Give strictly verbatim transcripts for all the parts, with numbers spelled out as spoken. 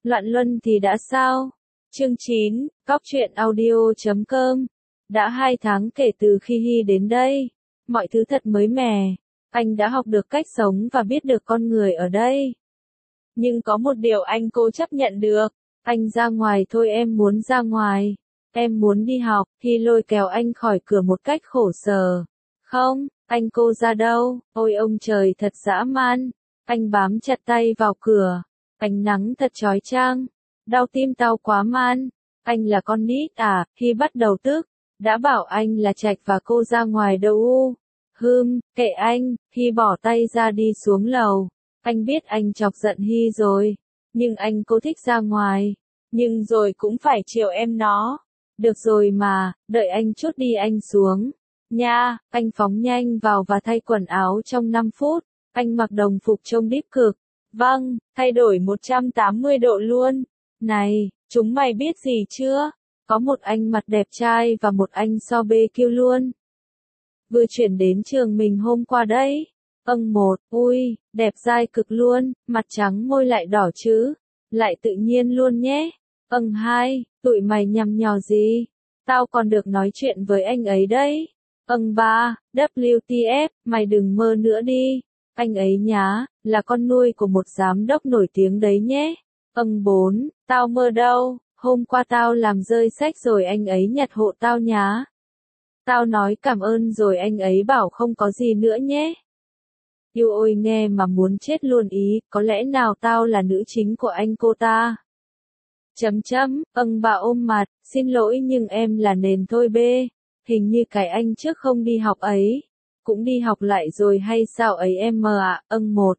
Loạn luân thì đã sao? Chương chín, Cóc truyện audio chấm com. Đã hai tháng kể từ khi Hy đến đây. Mọi thứ thật mới mẻ. Anh đã học được cách sống và biết được con người ở đây. Nhưng có một điều anh cố chấp nhận được. Anh ra ngoài thôi, em muốn ra ngoài. Em muốn đi học. Hy lôi kéo anh khỏi cửa một cách khổ sở. Không, anh cô ra đâu? Ôi ông trời thật dã man. Anh bám chặt tay vào cửa. Ánh nắng thật chói chang. Đau tim tao quá man. Anh là con nít à? Hy bắt đầu tức. Đã bảo anh là Trạch và cô ra ngoài đâu u. Hừm, kệ anh. Hy bỏ tay ra đi xuống lầu. Anh biết anh chọc giận Hy rồi. Nhưng anh cố thích ra ngoài. Nhưng rồi cũng phải chiều em nó. Được rồi mà, đợi anh chút đi anh xuống. Nha, anh phóng nhanh vào và thay quần áo trong năm phút. Anh mặc đồng phục trông đít cực. Vâng, thay đổi một trăm tám mươi độ luôn. Này, chúng mày biết gì chưa? Có một anh mặt đẹp trai và một anh so bê kiu luôn. Vừa chuyển đến trường mình hôm qua đấy. Âng một, ui, đẹp dai cực luôn, mặt trắng môi lại đỏ chứ. Lại tự nhiên luôn nhé. Âng hai, tụi mày nhằm nhò gì? Tao còn được nói chuyện với anh ấy đấy. Âng ba, vê kép tê ép, mày đừng mơ nữa đi. Anh ấy nhá, là con nuôi của một giám đốc nổi tiếng đấy nhé. Âng bốn, tao mơ đâu, hôm qua tao làm rơi sách rồi anh ấy nhặt hộ tao nhá. Tao nói cảm ơn rồi anh ấy bảo không có gì nữa nhé. Yêu ôi nghe mà muốn chết luôn ý, có lẽ nào tao là nữ chính của anh cô ta? Chấm chấm, âng bà ôm mặt, xin lỗi nhưng em là nền thôi bê. Hình như cái anh trước không đi học ấy. Cũng đi học lại rồi hay sao ấy em mờ ạ, âng một.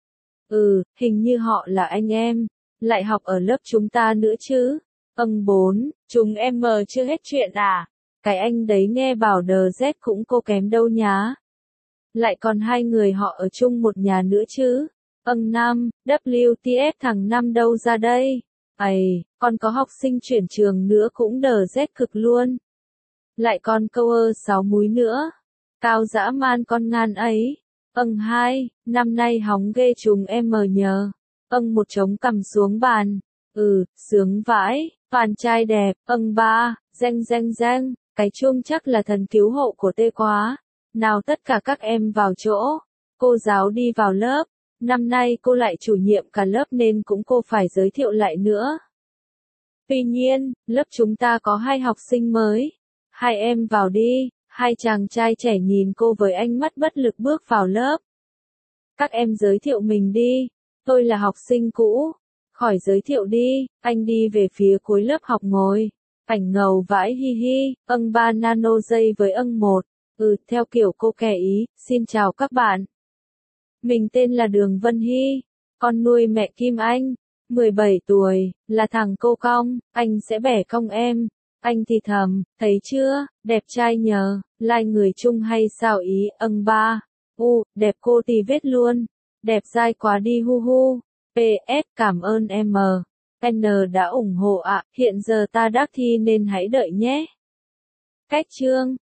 Ừ, hình như họ là anh em. Lại học ở lớp chúng ta nữa chứ. Âng bốn, chúng em mờ chưa hết chuyện à? Cái anh đấy nghe bảo đờ dét cũng cô kém đâu nhá. Lại còn hai người họ ở chung một nhà nữa chứ. Âng năm, vê kép tê ép thằng năm đâu ra đây? Ây, còn có học sinh chuyển trường nữa cũng đờ rét cực luôn. Lại còn câu ơ sáu múi nữa. Cao dã man con ngan ấy. Âng hai, năm nay hóng ghê chúng em mờ nhờ. Âng một trống cầm xuống bàn. Ừ, sướng vãi, toàn trai đẹp. Âng ba, reng reng reng, cái chuông chắc là thần cứu hộ của tê quá. Nào tất cả các em vào chỗ. Cô giáo đi vào lớp. Năm nay cô lại chủ nhiệm cả lớp nên cũng cô phải giới thiệu lại nữa. Tuy nhiên, lớp chúng ta có hai học sinh mới. Hai em vào đi. Hai chàng trai trẻ nhìn cô với ánh mắt bất lực bước vào lớp. Các em giới thiệu mình đi. Tôi là học sinh cũ. Khỏi giới thiệu đi. Anh đi về phía cuối lớp học ngồi. Ảnh ngầu vãi hi hi. Âng ba nano giây với âng một. Ừ, theo kiểu cô kẻ ý. Xin chào các bạn. Mình tên là Đường Vân Hy. Con nuôi mẹ Kim Anh. mười bảy tuổi, là thằng cô cong. Anh sẽ bẻ cong em. Anh thì thầm, thấy chưa, đẹp trai nhờ, lai like người chung hay sao ý, âng ba. U, đẹp cô tì vết luôn. Đẹp dai quá đi hu hu. pê ét cảm ơn em. N đã ủng hộ ạ, hiện giờ ta đắc thi nên hãy đợi nhé. Cách chương.